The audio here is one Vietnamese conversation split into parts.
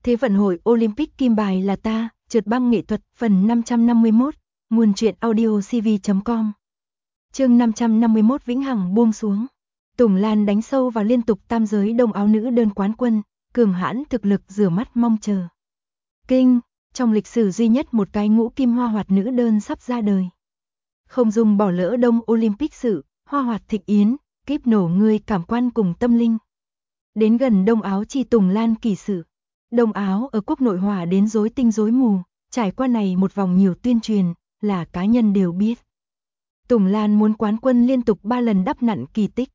Thế vận hội Olympic kim bài là ta, trượt băng nghệ thuật, phần 551, nguồn truyện audio cv.com. Chương 551 vĩnh hằng buông xuống. Tùng Lan đánh sâu vào liên tục tam giới đông áo nữ đơn quán quân, cường hãn thực lực rửa mắt mong chờ. Kinh, trong lịch sử duy nhất một cái ngũ kim hoa hoạt nữ đơn sắp ra đời. Không dùng bỏ lỡ đông Olympic sự, hoa hoạt thịnh yến, kíp nổ người cảm quan cùng tâm linh. Đến gần đông áo chi Tùng Lan kỳ sự. Đông áo ở quốc nội hỏa đến rối tinh rối mù, trải qua này một vòng nhiều tuyên truyền, là cá nhân đều biết. Tùng Lan muốn quán quân liên tục 3 lần đắp nặn kỳ tích.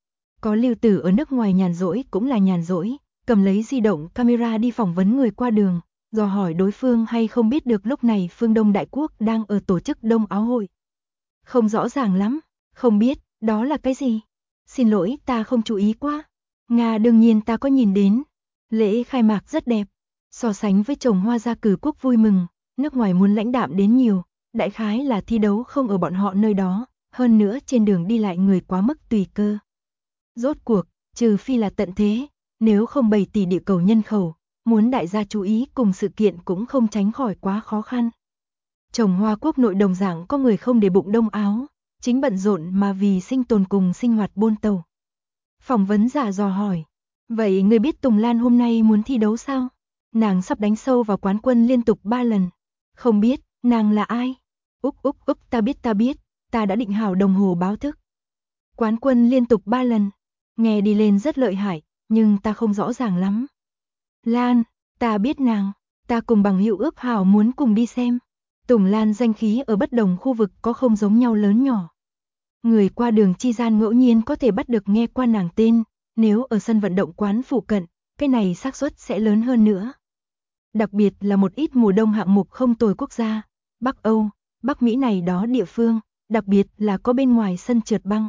Có Lưu Tử ở nước ngoài nhàn rỗi cũng là nhàn rỗi, cầm lấy di động camera đi phỏng vấn người qua đường, dò hỏi đối phương hay không biết được lúc này phương Đông Đại Quốc đang ở tổ chức Đông Áo hội. Không rõ ràng lắm, không biết, đó là cái gì? Xin lỗi, ta không chú ý quá. Nga đương nhiên ta có nhìn đến. Lễ khai mạc rất đẹp, so sánh với trồng hoa gia cử quốc vui mừng, nước ngoài muốn lãnh đạm đến nhiều, đại khái là thi đấu không ở bọn họ nơi đó, hơn nữa trên đường đi lại người quá mức tùy cơ. Rốt cuộc, trừ phi là tận thế, nếu không 7 tỷ địa cầu nhân khẩu, muốn đại gia chú ý cùng sự kiện cũng không tránh khỏi quá khó khăn. Trồng hoa quốc nội đồng dạng có người không để bụng đông áo, chính bận rộn mà vì sinh tồn cùng sinh hoạt buôn tàu. Phỏng vấn giả dò hỏi. Vậy người biết Tùng Lan hôm nay muốn thi đấu sao? Nàng sắp đánh sâu vào quán quân liên tục 3 lần. Không biết, nàng là ai? Úp, ta biết, ta đã định hảo đồng hồ báo thức. Quán quân liên tục 3 lần. Nghe đi lên rất lợi hại, nhưng ta không rõ ràng lắm. Lan, ta biết nàng, ta cùng bằng hữu ước hảo muốn cùng đi xem. Tùng Lan danh khí ở bất đồng khu vực có không giống nhau lớn nhỏ. Người qua đường chi gian ngẫu nhiên có thể bắt được nghe qua nàng tên. Nếu ở sân vận động quán phụ cận, cái này xác suất sẽ lớn hơn nữa. Đặc biệt là một ít mùa đông hạng mục không tồi quốc gia, Bắc Âu, Bắc Mỹ này đó địa phương, đặc biệt là có bên ngoài sân trượt băng.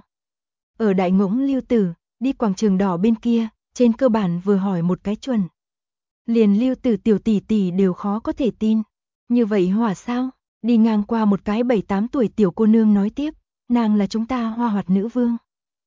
Ở Đại Ngỗng Lưu Tử, đi quảng trường đỏ bên kia, trên cơ bản vừa hỏi một cái chuẩn. Liền Lưu Tử tiểu tỷ tỷ đều khó có thể tin. Như vậy hỏa sao? Đi ngang qua một cái 7-8 tuổi tiểu cô nương nói tiếp, nàng là chúng ta hoa hoạt nữ vương.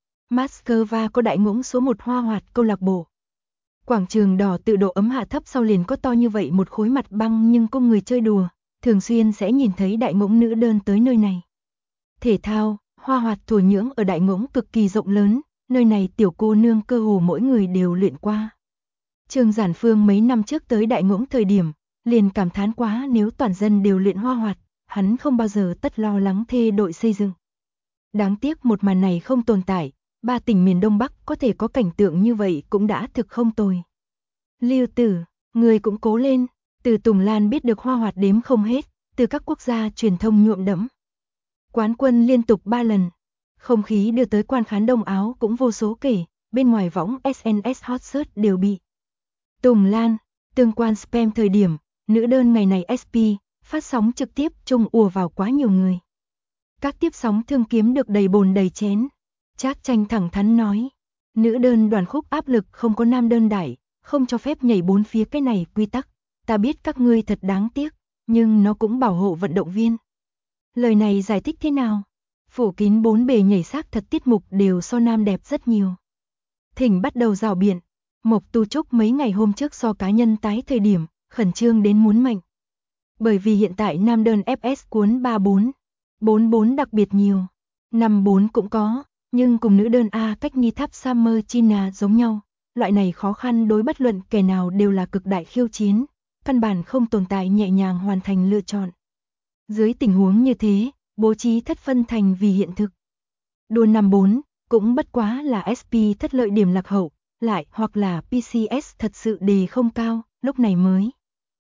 Moscow có Đại Ngỗng số 1 hoa hoạt câu lạc bộ. Quảng trường đỏ tự độ ấm hạ thấp sau liền có to như vậy một khối mặt băng nhưng cung người chơi đùa, thường xuyên sẽ nhìn thấy Đại Ngỗng nữ đơn tới nơi này. Thể thao, hoa hoạt thổ nhưỡng ở Đại Ngỗng cực kỳ rộng lớn, nơi này tiểu cô nương cơ hồ mỗi người đều luyện qua. Trương Giản Phương mấy năm trước tới Đại Ngỗng thời điểm, liền cảm thán quá nếu toàn dân đều luyện hoa hoạt, hắn không bao giờ tất lo lắng thê đội xây dựng. Đáng tiếc một màn này không tồn tại. 3 tỉnh miền Đông Bắc có thể có cảnh tượng như vậy cũng đã thực không tồi. Lưu Tử, người cũng cố lên, từ Tùng Lan biết được hoa hoạt đếm không hết, từ các quốc gia truyền thông nhuộm đẫm. Quán quân liên tục 3 lần, không khí đưa tới quan khán đông áo cũng vô số kể, bên ngoài võng SNS hot search đều bị. Tùng Lan, tương quan spam thời điểm, nữ đơn ngày này SP, phát sóng trực tiếp chung ùa vào quá nhiều người. Các tiếp sóng thương kiếm được đầy bồn đầy chén. Trác Tranh thẳng thắn nói, nữ đơn đoàn khúc áp lực không có nam đơn đại, không cho phép nhảy bốn phía cái này quy tắc, ta biết các ngươi thật đáng tiếc, nhưng nó cũng bảo hộ vận động viên. Lời này giải thích thế nào? Phủ kín 4 bề nhảy xác thật tiết mục đều so nam đẹp rất nhiều. Thỉnh bắt đầu rào biện, Mộc Tu Trúc mấy ngày hôm trước so cá nhân tái thời điểm, khẩn trương đến muốn mệnh. Bởi vì hiện tại nam đơn FS cuốn 3-4, 4-4 đặc biệt nhiều, 5-4 cũng có. Nhưng cùng nữ đơn A cách nghi tháp Summer China giống nhau, loại này khó khăn đối bất luận kẻ nào đều là cực đại khiêu chiến, căn bản không tồn tại nhẹ nhàng hoàn thành lựa chọn. Dưới tình huống như thế, bố trí thất phân thành vì hiện thực. Đua 5-4 cũng bất quá là SP thất lợi điểm lạc hậu, lại hoặc là PCS thật sự đề không cao, lúc này mới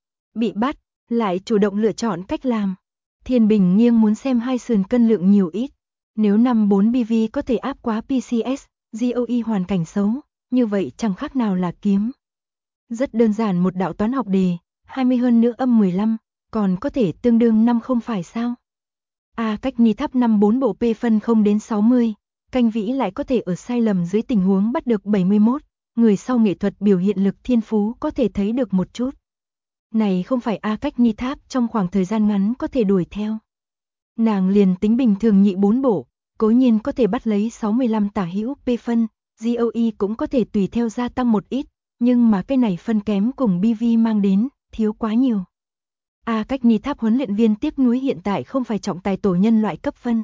bị bắt, lại chủ động lựa chọn cách làm. Thiên Bình nghiêng muốn xem hai sườn cân lượng nhiều ít. Nếu 5-4 BV có thể áp quá PCS, GOE hoàn cảnh xấu, như vậy chẳng khác nào là kiếm. Rất đơn giản một đạo toán học đề, 20 hơn nữa âm 15, còn có thể tương đương 5 không phải sao? A cách ni tháp 5-4 bộ P phân không đến 60, canh vĩ lại có thể ở sai lầm dưới tình huống bắt được 71, người sau nghệ thuật biểu hiện lực thiên phú có thể thấy được một chút. Này không phải A cách ni tháp trong khoảng thời gian ngắn có thể đuổi theo. Nàng liền tính bình thường nhị 4 bộ, cố nhiên có thể bắt lấy 65 tả hữu P phân, GOE cũng có thể tùy theo gia tăng một ít, nhưng mà cái này phân kém cùng BV mang đến, thiếu quá nhiều. Cách Ni Tháp huấn luyện viên tiếc nuối hiện tại không phải trọng tài tổ nhân loại cấp phân.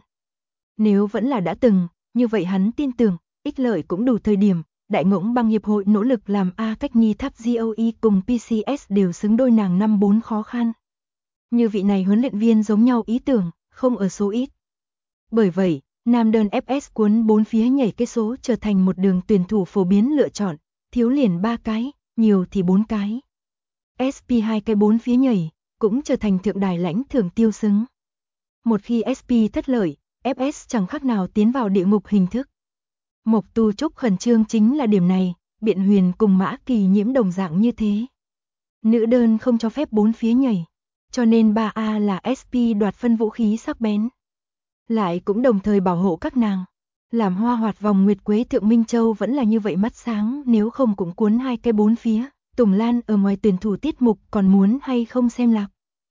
Nếu vẫn là đã từng, như vậy hắn tin tưởng, ích lợi cũng đủ thời điểm, Đại Ngỗng Băng Hiệp hội nỗ lực làm cách Ni Tháp GOE cùng PCS đều xứng đôi nàng 5-4 khó khăn. Như vị này huấn luyện viên giống nhau ý tưởng, không ở số ít. Bởi vậy, nam đơn FS cuốn 4 phía nhảy cái số trở thành một đường tuyển thủ phổ biến lựa chọn, thiếu liền 3 cái, nhiều thì 4 cái. SP 2 cái 4 phía nhảy, cũng trở thành thượng đài lãnh thưởng tiêu xứng. Một khi SP thất lợi, FS chẳng khác nào tiến vào địa ngục hình thức. Mộc Tu Trúc khẩn trương chính là điểm này, Biện Huyền cùng Mã Kỳ Nhiễm đồng dạng như thế. Nữ đơn không cho phép 4 phía nhảy, cho nên 3A là SP đoạt phân vũ khí sắc bén. Lại cũng đồng thời bảo hộ các nàng. Làm hoa hoạt vòng Nguyệt Quế Thượng Minh Châu vẫn là như vậy mắt sáng, nếu không cũng cuốn 2 cái 4 phía. Tùng Lan ở ngoài tuyển thủ tiết mục còn muốn hay không xem lạc.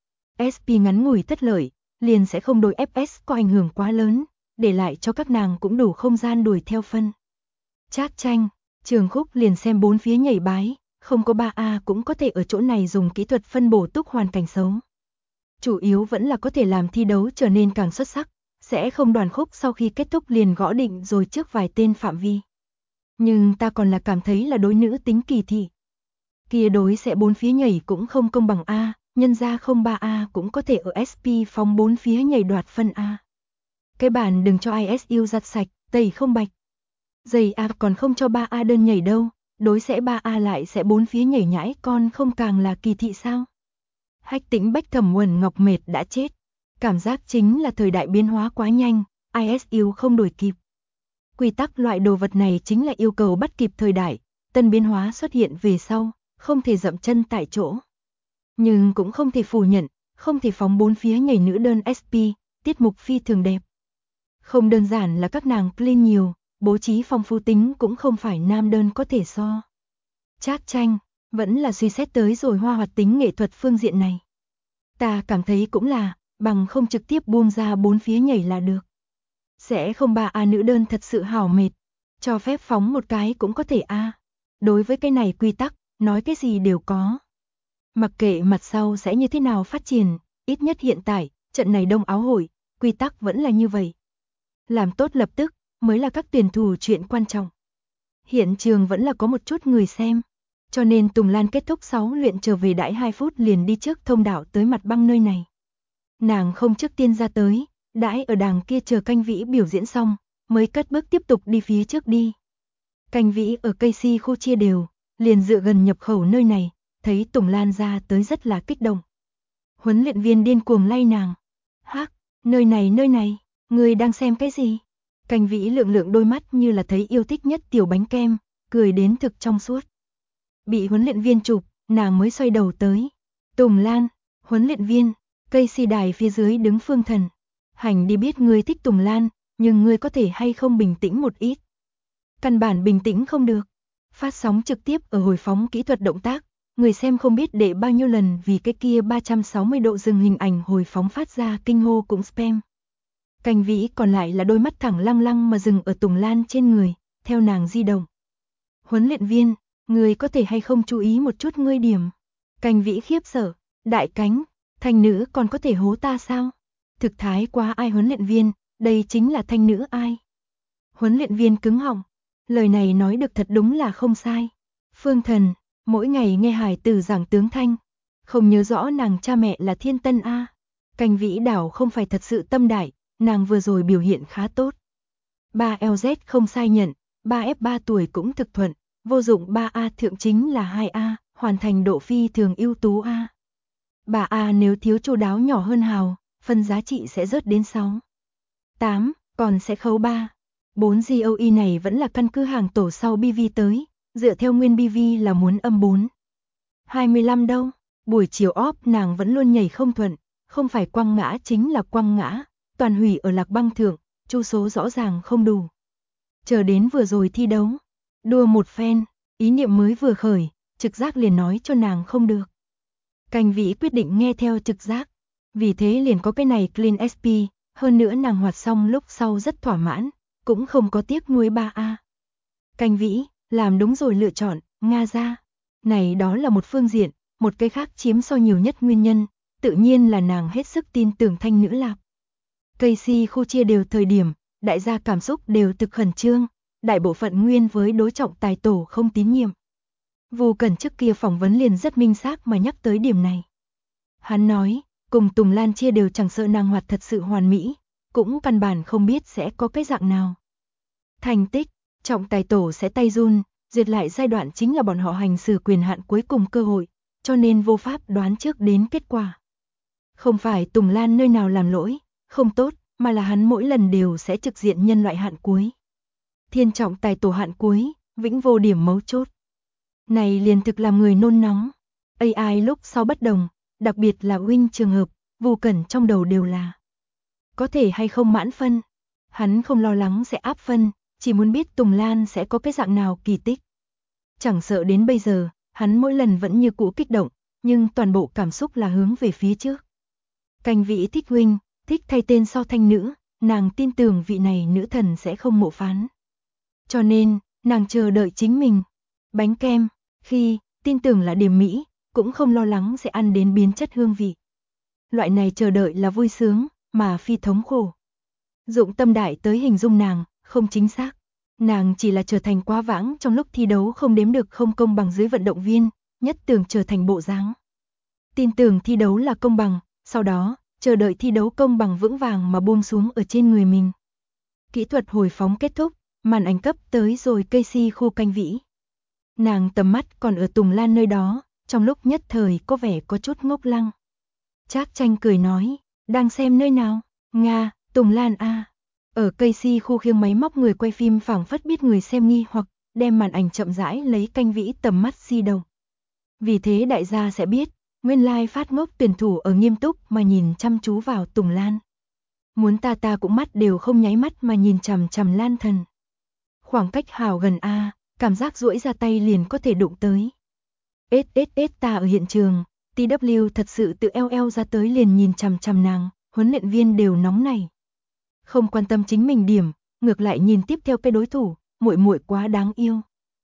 SP ngắn ngủi thất lợi, liền sẽ không đối FS có ảnh hưởng quá lớn, để lại cho các nàng cũng đủ không gian đuổi theo phân. Trác Tranh, Trường Khúc liền xem 4 phía nhảy bái, không có 3A cũng có thể ở chỗ này dùng kỹ thuật phân bổ túc hoàn cảnh xấu. Chủ yếu vẫn là có thể làm thi đấu trở nên càng xuất sắc, sẽ không đoàn khúc sau khi kết thúc liền gõ định rồi trước vài tên phạm vi. Nhưng ta còn là cảm thấy là đối nữ tính kỳ thị. Kia đối sẽ 4 phía nhảy cũng không công bằng A, nhân ra không 3A cũng có thể ở SP phóng 4 phía nhảy đoạt phân A. Cái bản đừng cho ISU giặt sạch, tẩy không bạch. Giày A còn không cho 3A đơn nhảy đâu, đối sẽ 3A lại sẽ 4 phía nhảy nhãi con không càng là kỳ thị sao. Hách Tĩnh Bách Thẩm Uẩn Ngọc mệt đã chết. Cảm giác chính là thời đại biến hóa quá nhanh, ISU không đuổi kịp. Quy tắc loại đồ vật này chính là yêu cầu bắt kịp thời đại, tân biến hóa xuất hiện về sau, không thể dậm chân tại chỗ. Nhưng cũng không thể phủ nhận, không thể phóng 4 phía nhảy nữ đơn SP, tiết mục phi thường đẹp. Không đơn giản là các nàng clean nhiều, bố trí phong phú tính cũng không phải nam đơn có thể so. Trác Tranh, vẫn là suy xét tới rồi hoa hoạt tính nghệ thuật phương diện này. Ta cảm thấy cũng là, bằng không trực tiếp buông ra 4 phía nhảy là được. Sẽ không 3A nữ đơn thật sự hảo mệt, cho phép phóng một cái cũng có thể A. Đối với cái này quy tắc, nói cái gì đều có. Mặc kệ mặt sau sẽ như thế nào phát triển, ít nhất hiện tại, trận này đông áo hội, quy tắc vẫn là như vậy. Làm tốt lập tức, mới là các tuyển thủ chuyện quan trọng. Hiện trường vẫn là có một chút người xem, cho nên Tùng Lan kết thúc 6 luyện trở về đãi 2 phút liền đi trước thông đạo tới mặt băng nơi này. Nàng không trước tiên ra tới, đãi ở đàng kia chờ Canh Vĩ biểu diễn xong, mới cất bước tiếp tục đi phía trước đi. Canh Vĩ ở cây si khu chia đều, liền dựa gần nhập khẩu nơi này, thấy Tùng Lan ra tới rất là kích động. Huấn luyện viên điên cuồng lay nàng. Hắc, nơi này, người đang xem cái gì? Canh Vĩ lượng lượng đôi mắt như là thấy yêu thích nhất tiểu bánh kem, cười đến thực trong suốt. Bị huấn luyện viên chụp, nàng mới xoay đầu tới. Tùng Lan, huấn luyện viên, cây si đài phía dưới đứng Phương Thần. Hành đi biết ngươi thích Tùng Lan, nhưng ngươi có thể hay không bình tĩnh một ít. Căn bản bình tĩnh không được. Phát sóng trực tiếp ở hồi phóng kỹ thuật động tác, người xem không biết để bao nhiêu lần vì cái kia 360 độ dừng hình ảnh hồi phóng phát ra kinh hô cũng spam. Canh Vĩ còn lại là đôi mắt thẳng lăng lăng mà dừng ở Tùng Lan trên người, theo nàng di động. Huấn luyện viên, người có thể hay không chú ý một chút ngươi điểm. Canh Vĩ khiếp sợ, đại cánh, thanh nữ còn có thể hố ta sao? Thực thái quá ai huấn luyện viên, đây chính là thanh nữ ai? Huấn luyện viên cứng họng, lời này nói được thật đúng là không sai. Phương Thần, mỗi ngày nghe hài tử giảng tướng thanh, không nhớ rõ nàng cha mẹ là Thiên Tân A. Canh Vĩ đảo không phải thật sự tâm đại, nàng vừa rồi biểu hiện khá tốt. 3LZ không sai nhận, 3F3 tuổi cũng thực thuận, vô dụng 3A thượng chính là 2A, hoàn thành độ phi thường ưu tú A. 3A nếu thiếu chu đáo nhỏ hơn hào, phân giá trị sẽ rớt đến 6. 8, còn sẽ khấu 3. 4 GOE này vẫn là căn cứ hàng tổ sau BV tới, dựa theo nguyên BV là muốn âm 4. 25 đâu, buổi chiều óp nàng vẫn luôn nhảy không thuận, không phải quăng ngã chính là quăng ngã, toàn hủy ở lạc băng thượng, chu số rõ ràng không đủ. Chờ đến vừa rồi thi đấu, đua một phen, ý niệm mới vừa khởi, trực giác liền nói cho nàng không được. Canh Vĩ quyết định nghe theo trực giác, vì thế liền có cái này clean SP, hơn nữa nàng hoạt xong lúc sau rất thỏa mãn, cũng không có tiếc nuối 3A. Canh Vĩ, làm đúng rồi lựa chọn, Nga ra. Này đó là một phương diện, một cái khác chiếm so nhiều nhất nguyên nhân, tự nhiên là nàng hết sức tin tưởng thanh nữ lạc. Casey khu chia đều thời điểm, đại gia cảm xúc đều thực khẩn trương, đại bộ phận nguyên với đối trọng tài tổ không tín nhiệm. Vu Cẩn trước kia phỏng vấn liền rất minh xác mà nhắc tới điểm này. Hắn nói, cùng Tùng Lan chia đều chẳng sợ nàng hoạt thật sự hoàn mỹ, cũng căn bản không biết sẽ có cái dạng nào. Thành tích, trọng tài tổ sẽ tay run, duyệt lại giai đoạn chính là bọn họ hành xử quyền hạn cuối cùng cơ hội, cho nên vô pháp đoán trước đến kết quả. Không phải Tùng Lan nơi nào làm lỗi, không tốt, mà là hắn mỗi lần đều sẽ trực diện nhân loại hạn cuối. Thiên trọng tài tổ hạn cuối, vĩnh vô điểm mấu chốt. Này liền thực làm người nôn nóng. AI lúc sau bất đồng, đặc biệt là Wing trường hợp, Vu Cẩn trong đầu đều là có thể hay không mãn phân. Hắn không lo lắng sẽ áp phân, chỉ muốn biết Tùng Lan sẽ có cái dạng nào kỳ tích. Chẳng sợ đến bây giờ, hắn mỗi lần vẫn như cũ kích động, nhưng toàn bộ cảm xúc là hướng về phía trước. Canh Vĩ thích Wing, thích thay tên so thanh nữ, nàng tin tưởng vị này nữ thần sẽ không mộ phán. Cho nên, nàng chờ đợi chính mình. Bánh kem, khi, tin tưởng là điểm mỹ, cũng không lo lắng sẽ ăn đến biến chất hương vị. Loại này chờ đợi là vui sướng, mà phi thống khổ. Dụng tâm đại tới hình dung nàng, không chính xác. Nàng chỉ là trở thành quá vãng trong lúc thi đấu không đếm được không công bằng dưới vận động viên, nhất tưởng trở thành bộ dáng. Tin tưởng thi đấu là công bằng, sau đó, chờ đợi thi đấu công bằng vững vàng mà buông xuống ở trên người mình. Kỹ thuật hồi phóng kết thúc, màn ảnh cấp tới rồi Casey khu Canh Vĩ. Nàng tầm mắt còn ở Tùng Lan nơi đó, trong lúc nhất thời có vẻ có chút ngốc lăng. Trác Tranh cười nói, đang xem nơi nào? Nga, Tùng Lan a. Ở Casey khu khiêng máy móc người quay phim phảng phất biết người xem nghi hoặc, đem màn ảnh chậm rãi lấy Canh Vĩ tầm mắt di động. Vì thế đại gia sẽ biết, nguyên lai phát ngốc tuyển thủ ở nghiêm túc mà nhìn chăm chú vào Tùng Lan. Muốn ta cũng mắt đều không nháy mắt mà nhìn chằm chằm Lan thần. Khoảng cách hào gần a, cảm giác duỗi ra tay liền có thể đụng tới. Ta ở hiện trường, TW thật sự tự eo ra tới liền nhìn chằm chằm nàng, huấn luyện viên đều nóng này. Không quan tâm chính mình điểm, ngược lại nhìn tiếp theo cái đối thủ, muội muội quá đáng yêu.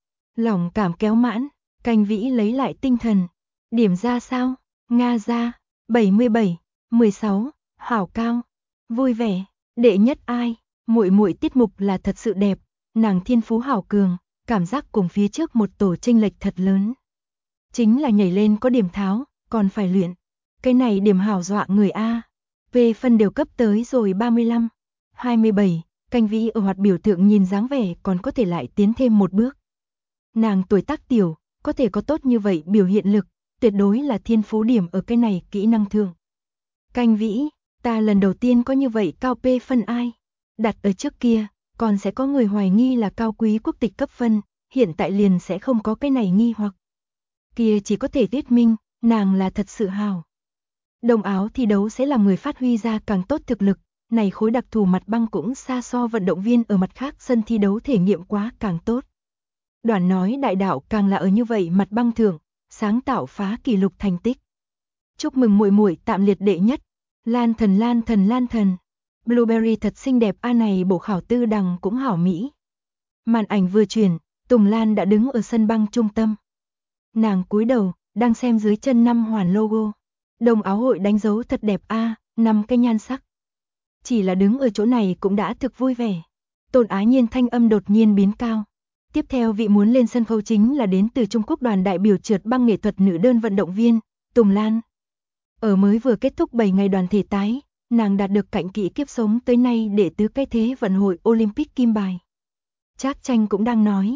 Lòng cảm kéo mãn, Canh Vĩ lấy lại tinh thần. Điểm ra sao? Nga ra, 77, 16, hảo cao, vui vẻ, đệ nhất ai? Muội muội tiết mục là thật sự đẹp, nàng thiên phú hảo cường, cảm giác cùng phía trước một tổ chênh lệch thật lớn. Chính là nhảy lên có điểm tháo, còn phải luyện. Cái này điểm hảo dọa người a. Về phân đều cấp tới rồi 35, 27, Canh Vĩ ở hoạt biểu tượng nhìn dáng vẻ còn có thể lại tiến thêm một bước. Nàng tuổi tác tiểu, có thể có tốt như vậy biểu hiện lực, tuyệt đối là thiên phú điểm ở cái này kỹ năng thượng. Canh Vĩ, ta lần đầu tiên có như vậy cao P phân ai? Đặt ở trước kia, còn sẽ có người hoài nghi là cao quý quốc tịch cấp phân, hiện tại liền sẽ không có cái này nghi hoặc. Kia chỉ có thể thuyết minh, nàng là thật sự hào. Đồng áo thi đấu sẽ làm người phát huy ra càng tốt thực lực, này khối đặc thù mặt băng cũng xa so vận động viên ở mặt khác sân thi đấu thể nghiệm quá càng tốt. Đoàn nói đại đạo càng là ở như vậy mặt băng thượng, sáng tạo phá kỷ lục thành tích. Chúc mừng muội muội tạm liệt đệ nhất, Lan thần. Blueberry thật xinh đẹp a, này bộ khảo tư đằng cũng hảo mỹ. Màn ảnh vừa chuyển, Tùng Lan đã đứng ở sân băng trung tâm. Nàng cúi đầu, đang xem dưới chân 5 hoàn logo. Đồng áo hội đánh dấu thật đẹp a, 5 cái nhan sắc. Chỉ là đứng ở chỗ này cũng đã thực vui vẻ. Tôn Á Nhiên thanh âm đột nhiên biến cao. Tiếp theo vị muốn lên sân khấu chính là đến từ Trung Quốc đoàn đại biểu trượt băng nghệ thuật nữ đơn vận động viên, Tùng Lan. Ở mới vừa kết thúc 7 ngày đoàn thể tái, nàng đạt được cạnh kỹ kiếp sống tới nay để tứ cái thế vận hội Olympic kim bài. Trác Tranh cũng đang nói,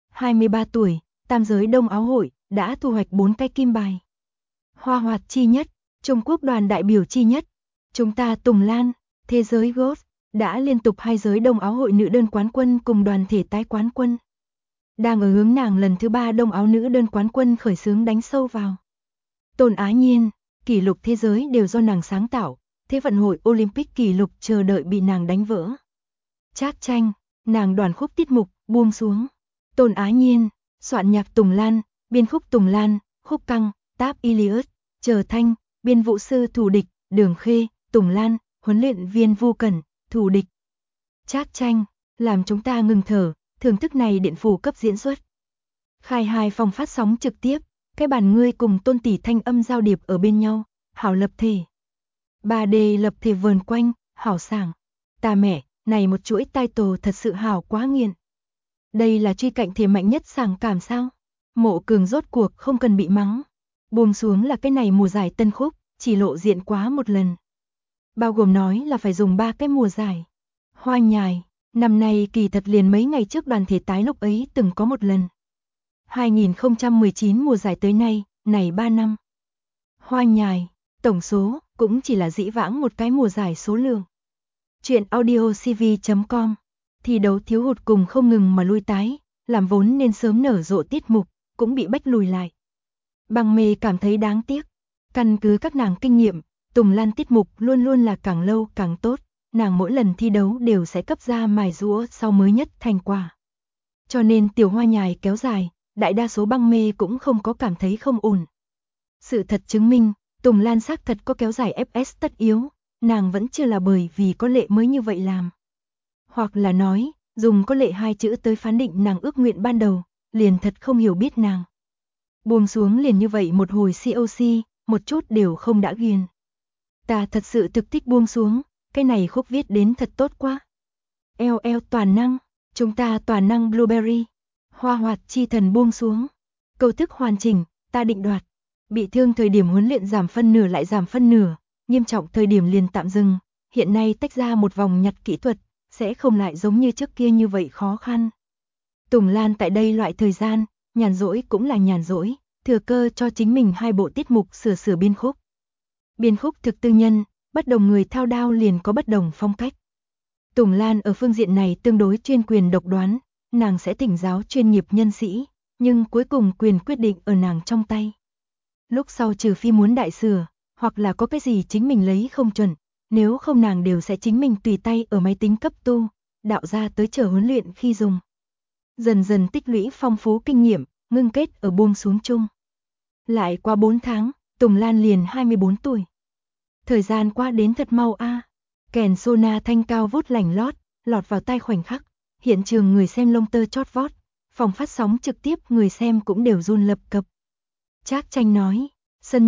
23 tuổi, tam giới đông áo hội, đã thu hoạch 4 cái kim bài. Hoa hoạt chi nhất, Trung Quốc đoàn đại biểu chi nhất, chúng ta Tùng Lan, thế giới golf, đã liên tục 2 giới đông áo hội nữ đơn quán quân cùng đoàn thể tái quán quân. Đang ở hướng nàng lần thứ 3 đông áo nữ đơn quán quân khởi xướng đánh sâu vào. Tôn Á Nhiên, kỷ lục thế giới đều do nàng sáng tạo, thế vận hội Olympic kỷ lục chờ đợi bị nàng đánh vỡ. Trác Tranh, nàng đoàn khúc tiết mục, buông xuống. Tôn Á Nhiên, soạn nhạc Tùng Lan, biên khúc Tùng Lan, khúc căng, táp Iliad, Chờ Thanh, biên vũ sư thủ địch, Đường Khê, Tùng Lan, huấn luyện viên Vu Cẩn, thủ địch. Trác Tranh, làm chúng ta ngừng thở, thưởng thức này điện phủ cấp diễn xuất. Khai 2 phòng phát sóng trực tiếp, Cái bàn ngươi cùng Tôn tỷ thanh âm giao điệp ở bên nhau, hảo lập thể. 3D lập thể vờn quanh, hảo sảng. Ta mẹ, này một chuỗi title thật sự hảo quá nghiền. Đây là truy cạnh thể mạnh nhất sảng cảm sao? Mộ Cường rốt cuộc không cần bị mắng. Buông xuống là cái này mùa giải tân khúc, chỉ lộ diện quá một lần. Bao gồm nói là phải dùng 3 cái mùa giải. Hoa nhài, năm nay kỳ thật liền mấy ngày trước đoàn thể tái lúc ấy từng có một lần. 2019 mùa giải tới nay, này 3 năm. Hoa nhài, tổng số, cũng chỉ là dĩ vãng một cái mùa giải số lượng. Chuyện audiocv.com, thi đấu thiếu hụt cùng không ngừng mà lui tái, làm vốn nên sớm nở rộ tiết mục, cũng bị bách lùi lại. Bằng mê cảm thấy đáng tiếc, căn cứ các nàng kinh nghiệm, Tùng Lan tiết mục luôn luôn là càng lâu càng tốt, nàng mỗi lần thi đấu đều sẽ cấp ra mài giũa sau mới nhất thành quả. Cho nên tiểu hoa nhài kéo dài, đại đa số băng mê cũng không có cảm thấy không ổn. Sự thật chứng minh, Tùng Lan xác thật có kéo dài FS tất yếu, nàng vẫn chưa là bởi vì có lệ mới như vậy làm. Hoặc là nói, dùng có lệ 2 chữ tới phán định nàng ước nguyện ban đầu, liền thật không hiểu biết nàng. Buông xuống liền như vậy một hồi COC, một chút đều không đã ghiền. Ta thật sự thực thích buông xuống, cái này khúc viết đến thật tốt quá. LL toàn năng, chúng ta toàn năng Blueberry, hoa hoạt chi thần buông xuống. Câu thức hoàn chỉnh, ta định đoạt. Bị thương thời điểm huấn luyện giảm phân nửa lại giảm phân nửa, nghiêm trọng thời điểm liền tạm dừng, hiện nay tách ra một vòng nhặt kỹ thuật, sẽ không lại giống như trước kia như vậy khó khăn. Tùng Lan tại đây loại thời gian, nhàn rỗi cũng là nhàn rỗi, thừa cơ cho chính mình 2 bộ tiết mục sửa biên khúc. Biên khúc thực tư nhân, bất đồng người thao đao liền có bất đồng phong cách. Tùng Lan ở phương diện này tương đối chuyên quyền độc đoán, nàng sẽ thỉnh giáo chuyên nghiệp nhân sĩ, nhưng cuối cùng quyền quyết định ở nàng trong tay. Lúc sau trừ phi muốn đại sửa, hoặc là có cái gì chính mình lấy không chuẩn, nếu không nàng đều sẽ chính mình tùy tay ở máy tính cấp tu, đạo ra tới chờ huấn luyện khi dùng. Dần dần tích lũy phong phú kinh nghiệm, ngưng kết ở buông xuống chung. Lại qua 4 tháng, Tùng Lan liền 24 tuổi. Thời gian qua đến thật mau a. Kèn sona thanh cao vút lành lót, lọt vào tai khoảnh khắc, hiện trường người xem lông tơ chót vót, phòng phát sóng trực tiếp người xem cũng đều run lập cập. Trác Tranh nói, sân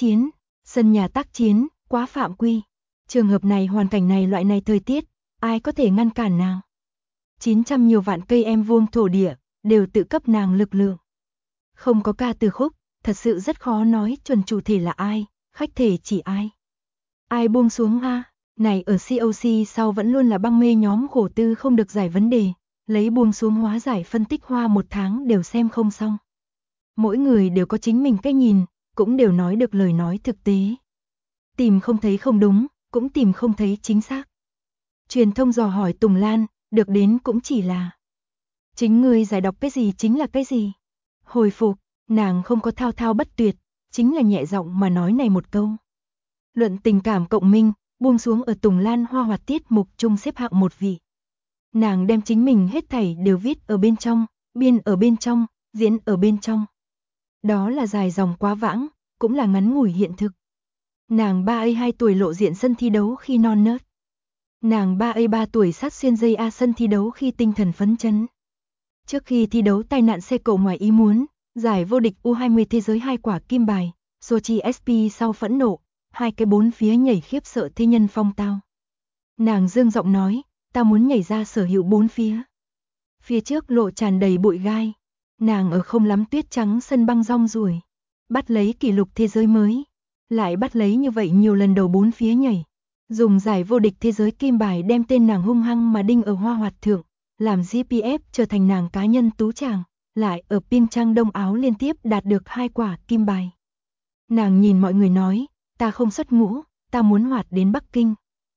nhà tác chiến, quá phạm quy. Trường hợp này hoàn cảnh này loại này thời tiết, ai có thể ngăn cản nàng. 900 nhiều vạn cây em vuông thổ địa, đều tự cấp nàng lực lượng. Không có ca từ khúc, thật sự rất khó nói chuẩn chủ thể là ai, khách thể chỉ ai. Ai buông xuống a? Này ở COC sau vẫn luôn là băng mê nhóm khổ tư không được giải vấn đề, lấy buông xuống hóa giải phân tích hoa 1 tháng đều xem không xong. Mỗi người đều có chính mình cách nhìn, cũng đều nói được lời nói thực tế. Tìm không thấy không đúng, cũng tìm không thấy chính xác. Truyền thông dò hỏi Tùng Lan, được đến cũng chỉ là chính ngươi giải đọc cái gì chính là cái gì. Hồi phục, nàng không có thao thao bất tuyệt, chính là nhẹ giọng mà nói này một câu. Luận tình cảm cộng minh, buông xuống ở Tùng Lan hoa hoạt tiết mục chung xếp hạng 1 vị. Nàng đem chính mình hết thảy đều viết ở bên trong, biên ở bên trong, diễn ở bên trong. Đó là dài dòng quá vãng, cũng là ngắn ngủi hiện thực. Nàng 32 tuổi lộ diện sân thi đấu khi non nớt. Nàng 33 tuổi sát xuyên dây A sân thi đấu khi tinh thần phấn chấn. Trước khi thi đấu tai nạn xe cộ ngoài ý muốn, giải vô địch U20 thế giới 2 quả kim bài, Sochi SP sau phẫn nộ, 2 cái 4 phía nhảy khiếp sợ thế nhân phong tao. Nàng dương giọng nói, ta muốn nhảy ra sở hữu 4 phía. Phía trước lộ tràn đầy bụi gai, nàng ở không lắm tuyết trắng sân băng rong ruổi, bắt lấy kỷ lục thế giới mới, lại bắt lấy như vậy nhiều lần đầu 4 phía nhảy. Dùng giải vô địch thế giới kim bài đem tên nàng hung hăng mà đinh ở hoa hoạt thượng, làm GPF trở thành nàng cá nhân tú chàng, lại ở Pyeongchang Đông Áo liên tiếp đạt được 2 quả kim bài. Nàng nhìn mọi người nói, ta không xuất ngũ, ta muốn hoạt đến Bắc Kinh.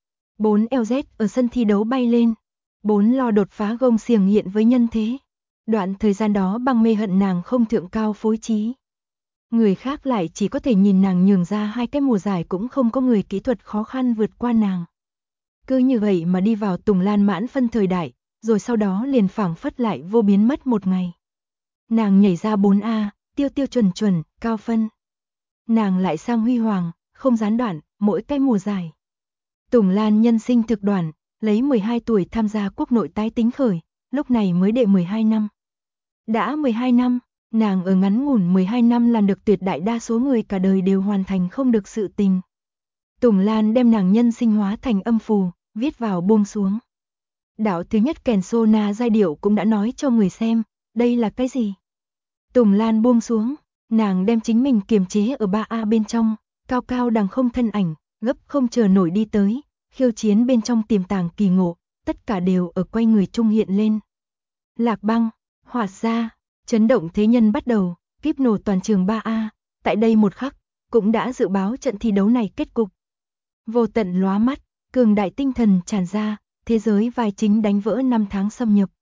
4 LZ ở sân thi đấu bay lên, 4 lo đột phá gông xiềng hiện với nhân thế. Đoạn thời gian đó băng mê hận nàng không thượng cao phối trí. Người khác lại chỉ có thể nhìn nàng nhường ra 2 cái mùa giải cũng không có người kỹ thuật khó khăn vượt qua nàng. Cứ như vậy mà đi vào Tùng Lan mãn phân thời đại, rồi sau đó liền phảng phất lại vô biến mất một ngày. Nàng nhảy ra 4A, tiêu tiêu chuẩn, cao phân. Nàng lại sang huy hoàng, không gián đoạn, mỗi cái mùa giải. Tùng Lan nhân sinh thực đoạn, lấy 12 tuổi tham gia quốc nội tái tính khởi, lúc này mới đệ 12 năm. Đã 12 năm, Nàng ở ngắn ngủn 12 năm làm được tuyệt đại đa số người cả đời đều hoàn thành không được sự tình. Tùng Lan đem nàng nhân sinh hóa thành âm phù, viết vào buông xuống. Đạo thứ nhất kèn sona giai điệu cũng đã nói cho người xem, đây là cái gì? Tùng Lan buông xuống, nàng đem chính mình kiềm chế ở 3A bên trong, cao cao đằng không thân ảnh, gấp không chờ nổi đi tới, khiêu chiến bên trong tiềm tàng kỳ ngộ, tất cả đều ở quay người trung hiện lên. Lạc băng, hoạt ra, chấn động thế nhân bắt đầu, kíp nổ toàn trường 3A, tại đây một khắc, cũng đã dự báo trận thi đấu này kết cục. Vô tận lóa mắt, cường đại tinh thần tràn ra, thế giới vai chính đánh vỡ 5 tháng xâm nhập.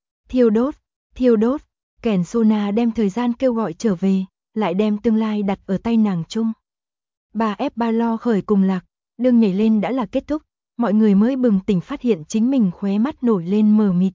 Thiêu đốt, kèn sona đem thời gian kêu gọi trở về, lại đem tương lai đặt ở tay nàng chung. 3F3 lo khởi cùng lạc, đương nhảy lên đã là kết thúc, mọi người mới bừng tỉnh phát hiện chính mình khóe mắt nổi lên mờ mịt.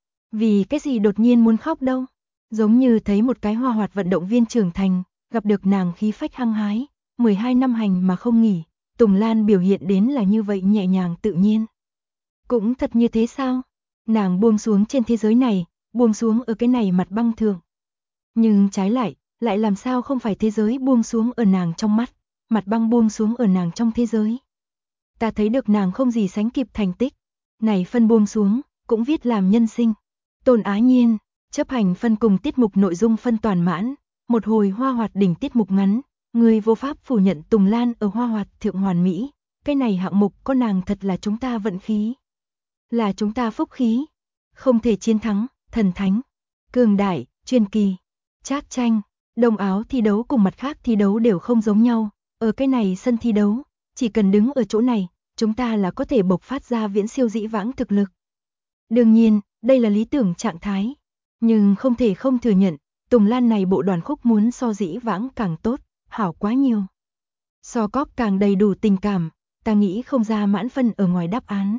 Vì cái gì đột nhiên muốn khóc đâu? Giống như thấy một cái hoa hoạt vận động viên trưởng thành, gặp được nàng khí phách hăng hái, 12 năm hành mà không nghỉ, Tùng Lan biểu hiện đến là như vậy nhẹ nhàng tự nhiên. Cũng thật như thế sao? Nàng buông xuống trên thế giới này, buông xuống ở cái này mặt băng thượng. Nhưng trái lại làm sao không phải thế giới buông xuống ở nàng trong mắt, mặt băng buông xuống ở nàng trong thế giới. Ta thấy được nàng không gì sánh kịp thành tích, này phân buông xuống, cũng viết làm nhân sinh. Tôn Á Nhiên, chấp hành phân cùng tiết mục nội dung phân toàn mãn, một hồi hoa hoạt đỉnh tiết mục ngắn, người vô pháp phủ nhận Tùng Lan ở hoa hoạt thượng hoàn mỹ, cái này hạng mục có nàng thật là chúng ta vận khí. Là chúng ta phúc khí, không thể chiến thắng, thần thánh, cường đại, truyền kỳ, trác tranh, đông áo thi đấu cùng mặt khác thi đấu đều không giống nhau, ở cái này sân thi đấu, chỉ cần đứng ở chỗ này, chúng ta là có thể bộc phát ra viễn siêu dĩ vãng thực lực. Đương nhiên, đây là lý tưởng trạng thái, nhưng không thể không thừa nhận, Tùng Lan này bộ đoàn khúc muốn so dĩ vãng càng tốt, hảo quá nhiều. So cóp càng đầy đủ tình cảm, ta nghĩ không ra mãn phân ở ngoài đáp án.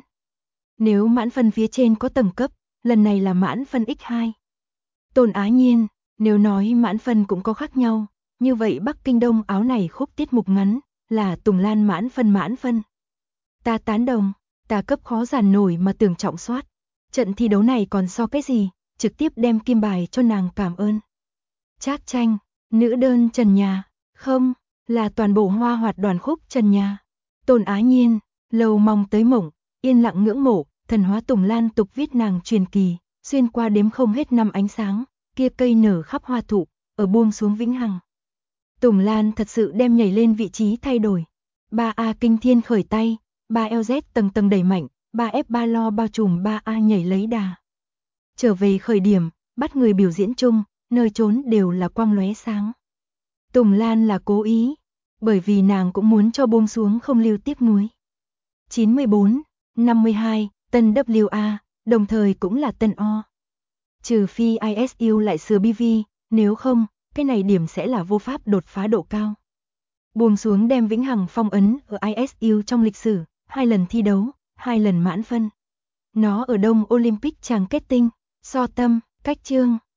Nếu mãn phân phía trên có tầng cấp, lần này là mãn phân x2. Tôn Á Nhiên, nếu nói mãn phân cũng có khác nhau, như vậy Bắc Kinh Đông áo này khúc tiết mục ngắn, là Tùng Lan mãn phân. Ta tán đồng, ta cấp khó giản nổi mà tưởng trọng soát. Trận thi đấu này còn so cái gì, trực tiếp đem kim bài cho nàng cảm ơn. Trác tranh, nữ đơn trần nhà, không, là toàn bộ hoa hoạt đoàn khúc trần nhà. Tôn Á Nhiên, lâu mong tới mộng, yên lặng ngưỡng mộ, thần hóa Tùng Lan tục viết nàng truyền kỳ, xuyên qua đếm không hết năm ánh sáng, kia cây nở khắp hoa thụ, ở buông xuống vĩnh hằng. Tùng Lan thật sự đem nhảy lên vị trí thay đổi. 3A kinh thiên khởi tay, 3LZ tầng tầng đẩy mạnh, 3F3 lo bao trùm 3A nhảy lấy đà. Trở về khởi điểm, bắt người biểu diễn chung, nơi trốn đều là quang lóe sáng. Tùng Lan là cố ý, bởi vì nàng cũng muốn cho buông xuống không lưu tiếc nuối. 94, 52, tân WA, đồng thời cũng là tân O. Trừ phi ISU lại sửa BV, nếu không, cái này điểm sẽ là vô pháp đột phá độ cao. Buông xuống đem vĩnh hằng phong ấn ở ISU trong lịch sử, 2 lần thi đấu, 2 lần mãn phân. Nó ở Đông Olympic chàng kết tinh, so tâm, cách chương,